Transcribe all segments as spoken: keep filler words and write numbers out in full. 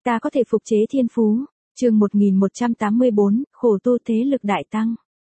Ta có thể phục chế thiên phú. Chương một nghìn một trăm tám mươi bốn, khổ tu thế lực đại tăng.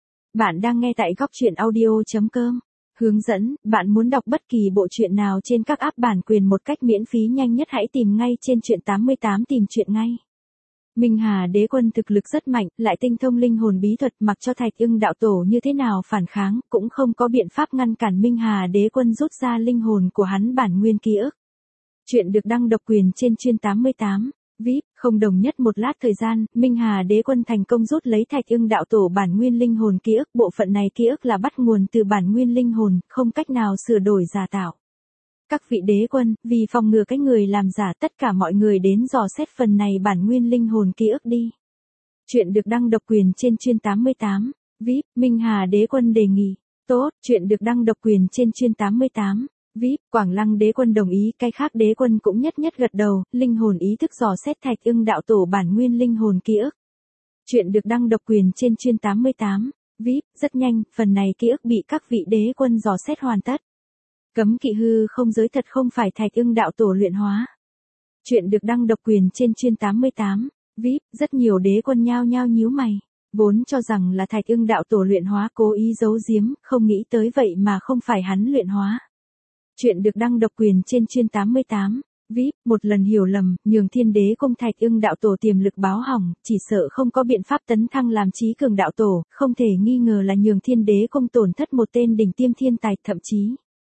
Bạn đang nghe tại góc truyện audio chấm com. Hướng dẫn, bạn muốn đọc bất kỳ bộ truyện nào trên các app bản quyền một cách miễn phí nhanh nhất hãy tìm ngay trên truyện tám mươi tám tìm truyện ngay. Minh Hà Đế Quân thực lực rất mạnh, lại tinh thông linh hồn bí thuật, mặc cho Thạch Ưng đạo tổ như thế nào phản kháng, cũng không có biện pháp ngăn cản Minh Hà Đế Quân rút ra linh hồn của hắn bản nguyên ký ức. Chuyện được đăng độc quyền trên chuyên tám mươi tám. vê i pê, không đồng nhất một lát thời gian, Minh Hà Đế Quân thành công rút lấy Thạch Ưng đạo tổ bản nguyên linh hồn ký ức, bộ phận này ký ức là bắt nguồn từ bản nguyên linh hồn, không cách nào sửa đổi giả tạo. Các vị đế quân, vì phòng ngừa cái người làm giả, tất cả mọi người đến dò xét phần này bản nguyên linh hồn ký ức đi. Chuyện được đăng độc quyền trên chuyên tám mươi tám. vê i pê, Minh Hà Đế Quân đề nghị. Tốt, chuyện được đăng độc quyền trên chuyên tám mươi tám. vê i pê, Quảng Lăng Đế Quân đồng ý, cái khác đế quân cũng nhất nhất gật đầu, linh hồn ý thức dò xét Thạch Ưng đạo tổ bản nguyên linh hồn ký ức. Chuyện được đăng độc quyền trên chuyên tám mươi tám. vê i pê, rất nhanh, phần này ký ức bị các vị đế quân dò xét hoàn tất. Cấm kỵ hư không giới thật không phải Thạch Ưng đạo tổ luyện hóa. Chuyện được đăng độc quyền trên chuyên tám mươi tám. vê i pê, rất nhiều đế quân nhao nhao nhíu mày. Vốn cho rằng là Thạch Ưng đạo tổ luyện hóa, cố ý giấu giếm, không nghĩ tới vậy mà không phải hắn luyện hóa. Chuyện được đăng độc quyền trên chuyên tám mươi tám. vê i pê, một lần hiểu lầm, nhường Thiên Đế Cung Thạch Ưng đạo tổ tiềm lực báo hỏng, chỉ sợ không có biện pháp tấn thăng làm chí cường đạo tổ, không thể nghi ngờ là nhường Thiên Đế Cung tổn thất một tên đỉnh tiêm thiên tài, thậm chí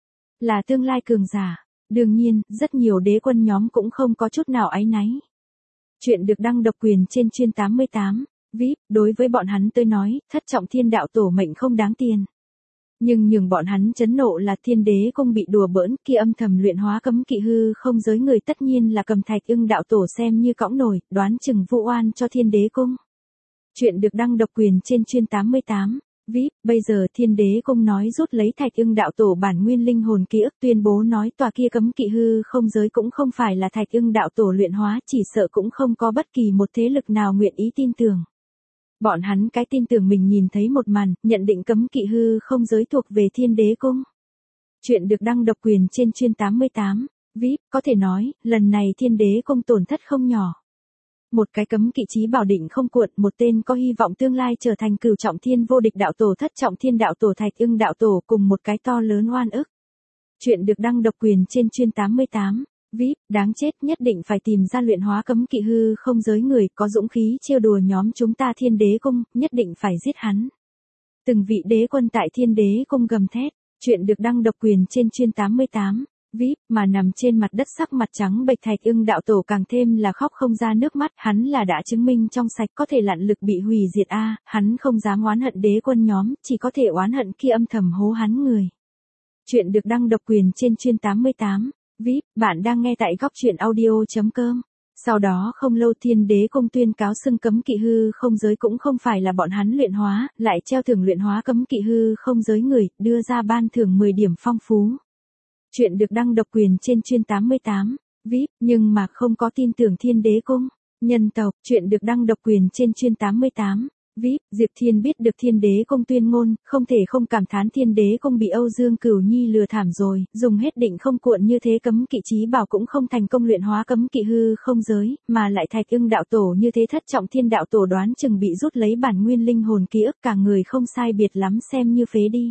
là tương lai cường giả. Đương nhiên, rất nhiều đế quân nhóm cũng không có chút nào áy náy. Chuyện được đăng độc quyền trên chuyên tám mươi tám. vê i pê, đối với bọn hắn tôi nói, thất trọng thiên đạo tổ mệnh không đáng tiền. Nhưng nhường bọn hắn chấn nộ là Thiên Đế Cung bị đùa bỡn, kia âm thầm luyện hóa cấm kỵ hư không giới người tất nhiên là cầm Thạch Ưng đạo tổ xem như cõng nổi, đoán chừng vu oan cho Thiên Đế Cung. Chuyện được đăng độc quyền trên chuyên tám mươi tám. vê i pê, bây giờ Thiên Đế Cung nói rút lấy Thạch Ưng đạo tổ bản nguyên linh hồn ký ức, tuyên bố nói tòa kia cấm kỵ hư không giới cũng không phải là Thạch Ưng đạo tổ luyện hóa, chỉ sợ cũng không có bất kỳ một thế lực nào nguyện ý tin tưởng. Bọn hắn cái tin tưởng mình nhìn thấy một màn, nhận định cấm kỵ hư không giới thuộc về Thiên Đế Cung. Chuyện được đăng độc quyền trên chuyên tám mươi tám. vê i pê, có thể nói, lần này Thiên Đế Cung tổn thất không nhỏ. Một cái cấm kỵ chí bảo định không cuộn, một tên có hy vọng tương lai trở thành cửu trọng thiên vô địch đạo tổ, thất trọng thiên đạo tổ Thạch Ưng đạo tổ, cùng một cái to lớn oan ức. Chuyện được đăng độc quyền trên chuyên tám mươi tám. vê i pê, đáng chết, nhất định phải tìm ra luyện hóa cấm kỵ hư không giới người, có dũng khí trêu đùa nhóm chúng ta Thiên Đế Cung, nhất định phải giết hắn. Từng vị đế quân tại Thiên Đế Cung gầm thét. Chuyện được đăng độc quyền trên chuyên tám mươi tám. vê i pê, mà nằm trên mặt đất sắc mặt trắng bệch Thạch Ưng đạo tổ càng thêm là khóc không ra nước mắt, hắn là đã chứng minh trong sạch, có thể lặn lực bị hủy diệt a, à, hắn không dám oán hận đế quân nhóm, chỉ có thể oán hận khi âm thầm hố hắn người. Chuyện được đăng độc quyền trên chuyên tám mươi tám. vê i pê, bạn đang nghe tại góc truyện audio chấm com. Sau đó không lâu Thiên Đế Cung tuyên cáo xưng cấm kỵ hư không giới cũng không phải là bọn hắn luyện hóa, lại treo thưởng luyện hóa cấm kỵ hư không giới người, đưa ra ban thưởng mười điểm phong phú. Chuyện được đăng độc quyền trên chuyên tám mươi tám. vê i pê, nhưng mà không có tin tưởng Thiên Đế Cung. Nhân tộc, chuyện được đăng độc quyền trên chuyên tám mươi tám. vê i pê, Diệp Thiên biết được Thiên Đế Cung tuyên ngôn, không thể không cảm thán Thiên Đế Cung bị Âu Dương Cửu Nhi lừa thảm rồi, dùng hết định không cuộn như thế cấm kỵ chí bảo cũng không thành công luyện hóa cấm kỵ hư không giới, mà lại Thạch Ưng đạo tổ như thế thất trọng thiên đạo tổ đoán chừng bị rút lấy bản nguyên linh hồn ký ức, cả người không sai biệt lắm xem như phế đi.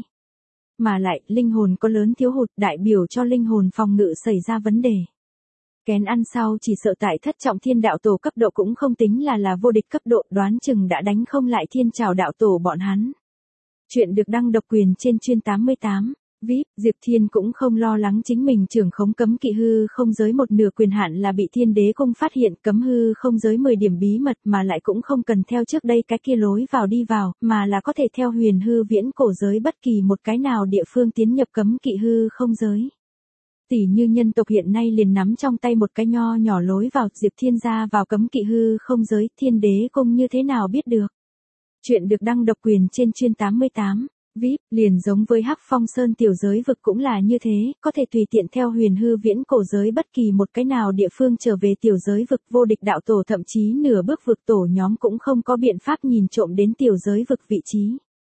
Mà lại, linh hồn có lớn thiếu hụt, đại biểu cho linh hồn phòng ngự xảy ra vấn đề. Kén ăn sau chỉ sợ tại thất trọng thiên đạo tổ cấp độ cũng không tính là là vô địch cấp độ, đoán chừng đã đánh không lại Thiên Trảo đạo tổ bọn hắn. Chuyện được đăng độc quyền trên chuyên tám mươi tám. vê i pê, Diệp Thiên cũng không lo lắng chính mình trưởng khống cấm kỵ hư không giới một nửa quyền hạn là bị Thiên Đế Cung phát hiện, cấm hư không giới mười điểm bí mật, mà lại cũng không cần theo trước đây cái kia lối vào đi vào, mà là có thể theo huyền hư viễn cổ giới bất kỳ một cái nào địa phương tiến nhập cấm kỵ hư không giới. Tỷ như nhân tộc hiện nay liền nắm trong tay một cái nho nhỏ lối vào, Diệp Thiên ra vào cấm kỵ hư không giới, Thiên Đế Cung như thế nào biết được. Chuyện được đăng độc quyền trên chuyên tám mươi tám. vê i pê, liền giống với Hắc Phong Sơn tiểu giới vực cũng là như thế, có thể tùy tiện theo huyền hư viễn cổ giới bất kỳ một cái nào địa phương trở về tiểu giới vực, vô địch đạo tổ thậm chí nửa bước vực tổ nhóm cũng không có biện pháp nhìn trộm đến tiểu giới vực vị trí.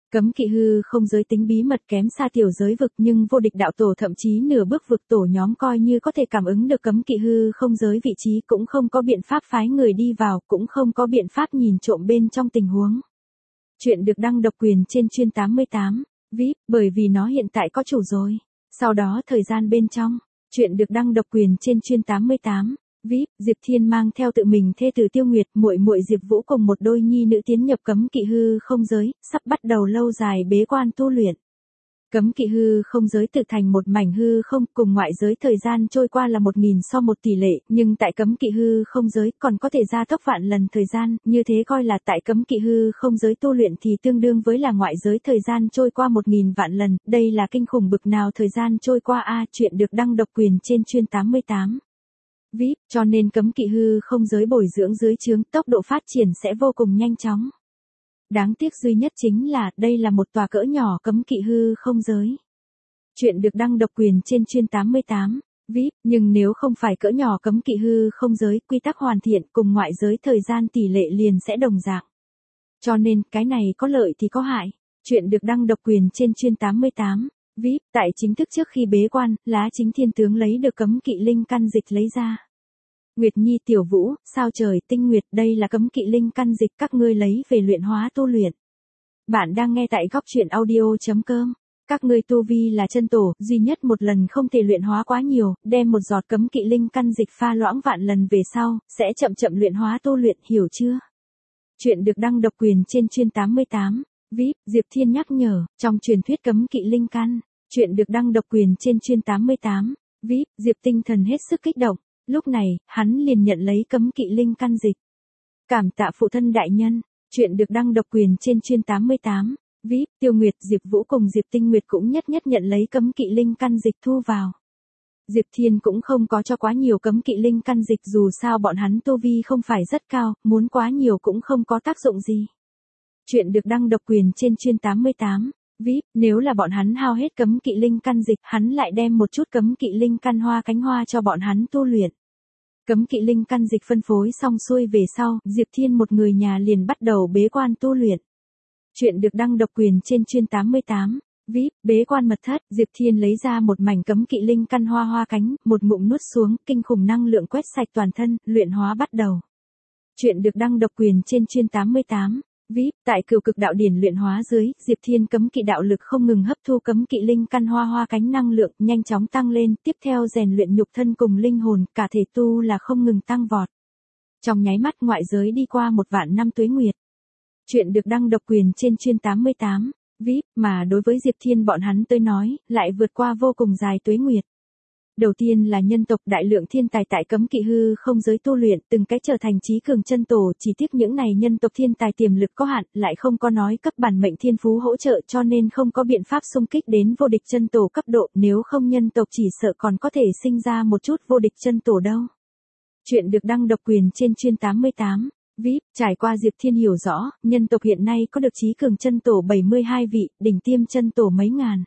Cấm kỵ hư không giới tính bí mật kém xa tiểu giới vực, nhưng vô địch đạo tổ thậm chí nửa bước vực tổ nhóm coi như có thể cảm ứng được cấm kỵ hư không giới vị trí, cũng không có biện pháp phái người đi vào, cũng không có biện pháp nhìn trộm bên trong tình huống. Chuyện được đăng độc quyền trên chuyên tám mươi tám vê i pê, bởi vì nó hiện tại có chủ rồi. Sau đó thời gian bên trong, chuyện được đăng độc quyền trên chuyên tám mươi tám vê i pê, Diệp Thiên mang theo tự mình thê tử Tiêu Nguyệt, muội muội Diệp Vũ cùng một đôi nhi nữ tiến nhập cấm kỵ hư không giới, sắp bắt đầu lâu dài bế quan tu luyện. Cấm kỵ hư không giới tự thành một mảnh hư không, cùng ngoại giới thời gian trôi qua là một nghìn so một tỷ lệ, nhưng tại cấm kỵ hư không giới còn có thể gia tốc vạn lần thời gian, như thế coi là tại cấm kỵ hư không giới tu luyện thì tương đương với là ngoại giới thời gian trôi qua một nghìn vạn lần, đây là kinh khủng bực nào thời gian trôi qua a. Chuyện được đăng độc quyền trên chuyên tám mươi tám vê i pê, cho nên cấm kỵ hư không giới bồi dưỡng dưới trướng, tốc độ phát triển sẽ vô cùng nhanh chóng. Đáng tiếc duy nhất chính là, đây là một tòa cỡ nhỏ cấm kỵ hư không giới. Chuyện được đăng độc quyền trên chuyên tám mươi tám vê i pê, nhưng nếu không phải cỡ nhỏ cấm kỵ hư không giới, quy tắc hoàn thiện cùng ngoại giới thời gian tỷ lệ liền sẽ đồng dạng. Cho nên, cái này có lợi thì có hại. Chuyện được đăng độc quyền trên chuyên tám mươi tám vê i pê, tại chính thức trước khi bế quan, Lá Chính Thiên Tướng lấy được cấm kỵ linh căn dịch lấy ra. Nguyệt Nhi Tiểu Vũ, Sao Trời, Tinh Nguyệt, đây là cấm kỵ linh căn dịch các ngươi lấy về luyện hóa tu luyện. Bạn đang nghe tại góc truyện audio.com. Các ngươi tu vi là chân tổ, duy nhất một lần không thể luyện hóa quá nhiều, đem một giọt cấm kỵ linh căn dịch pha loãng vạn lần về sau, sẽ chậm chậm luyện hóa tu luyện, hiểu chưa? Chuyện được đăng độc quyền trên chuyên tám mươi tám vê i pê, Diệp Thiên nhắc nhở, trong truyền thuyết cấm kỵ linh căn. Chuyện được đăng độc quyền trên chuyên tám mươi tám vê i pê, Diệp tinh thần hết sức kích động. Lúc này, hắn liền nhận lấy cấm kỵ linh căn dịch. Cảm tạ phụ thân đại nhân. Chuyện được đăng độc quyền trên chuyên tám mươi tám vê i pê, Tiêu Nguyệt, Diệp Vũ cùng Diệp Tinh Nguyệt cũng nhất nhất nhận lấy cấm kỵ linh căn dịch thu vào. Diệp Thiên cũng không có cho quá nhiều cấm kỵ linh căn dịch, dù sao bọn hắn tu vi không phải rất cao, muốn quá nhiều cũng không có tác dụng gì. Chuyện được đăng độc quyền trên chuyên tám mươi tám vê i pê, nếu là bọn hắn hao hết cấm kỵ linh căn dịch, hắn lại đem một chút cấm kỵ linh căn hoa cánh hoa cho bọn hắn tu luyện. Cấm kỵ linh căn dịch phân phối xong xuôi về sau, Diệp Thiên một người nhà liền bắt đầu bế quan tu luyện. Chuyện được đăng độc quyền trên chuyên tám mươi tám vê i pê, bế quan mật thất, Diệp Thiên lấy ra một mảnh cấm kỵ linh căn hoa hoa cánh, một ngụm nuốt xuống, kinh khủng năng lượng quét sạch toàn thân, luyện hóa bắt đầu. Chuyện được đăng độc quyền trên chuyên tám mươi tám vê i pê, tại Cửu Cực Đạo Điển luyện hóa dưới, Diệp Thiên cấm kỵ đạo lực không ngừng hấp thu cấm kỵ linh căn hoa hoa cánh năng lượng, nhanh chóng tăng lên, tiếp theo rèn luyện nhục thân cùng linh hồn, cả thể tu là không ngừng tăng vọt. Trong nháy mắt ngoại giới đi qua một vạn năm tuế nguyệt. Chuyện được đăng độc quyền trên chuyên tám mươi tám vê i pê, mà đối với Diệp Thiên bọn hắn tới nói, lại vượt qua vô cùng dài tuế nguyệt. Đầu tiên là nhân tộc đại lượng thiên tài tại cấm kỵ hư không giới tu luyện, từng cái trở thành trí cường chân tổ, chỉ tiếc những này nhân tộc thiên tài tiềm lực có hạn, lại không có nói cấp bản mệnh thiên phú hỗ trợ, cho nên không có biện pháp xung kích đến vô địch chân tổ cấp độ, nếu không nhân tộc chỉ sợ còn có thể sinh ra một chút vô địch chân tổ đâu. Chuyện được đăng độc quyền trên chuyên tám mươi tám vê i pê, trải qua Diệp Thiên hiểu rõ, nhân tộc hiện nay có được trí cường chân tổ bảy mươi hai vị, đỉnh tiêm chân tổ mấy ngàn.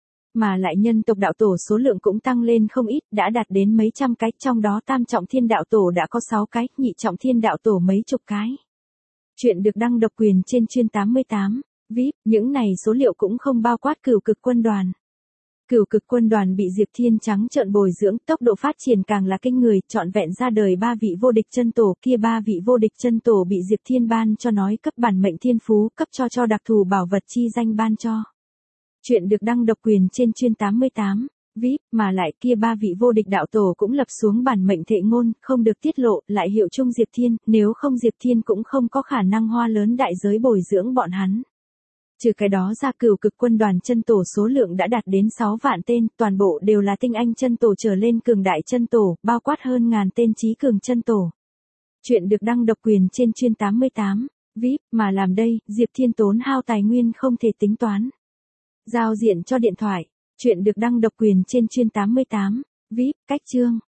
Mà lại nhân tộc đạo tổ số lượng cũng tăng lên không ít, đã đạt đến mấy trăm cái, trong đó tam trọng thiên đạo tổ đã có sáu cái, nhị trọng thiên đạo tổ mấy chục cái. Chuyện được đăng độc quyền trên chuyên tám mươi tám vê i pê, những này số liệu cũng không bao quát Cửu Cực Quân Đoàn. Cửu Cực Quân Đoàn bị Diệp Thiên trắng trợn bồi dưỡng, tốc độ phát triển càng là kinh người, trọn vẹn ra đời ba vị vô địch chân tổ, kia ba vị vô địch chân tổ bị Diệp Thiên ban cho nói cấp bản mệnh thiên phú, cấp cho cho đặc thù bảo vật chi danh ban cho. Chuyện được đăng độc quyền trên chuyên tám mươi tám vê i pê, mà lại kia ba vị vô địch đạo tổ cũng lập xuống bản mệnh thệ ngôn, không được tiết lộ, lại hiệu chung Diệp Thiên, nếu không Diệp Thiên cũng không có khả năng hoa lớn đại giới bồi dưỡng bọn hắn. Trừ cái đó ra Cửu Cực Quân Đoàn chân tổ số lượng đã đạt đến sáu vạn tên, toàn bộ đều là tinh anh chân tổ trở lên cường đại chân tổ, bao quát hơn ngàn tên trí cường chân tổ. Chuyện được đăng độc quyền trên chuyên tám mươi tám vê i pê, mà làm đây, Diệp Thiên tốn hao tài nguyên không thể tính toán. Giao diện cho điện thoại. Chuyện được đăng độc quyền trên chuyên tám mươi tám vê i pê, cách chương.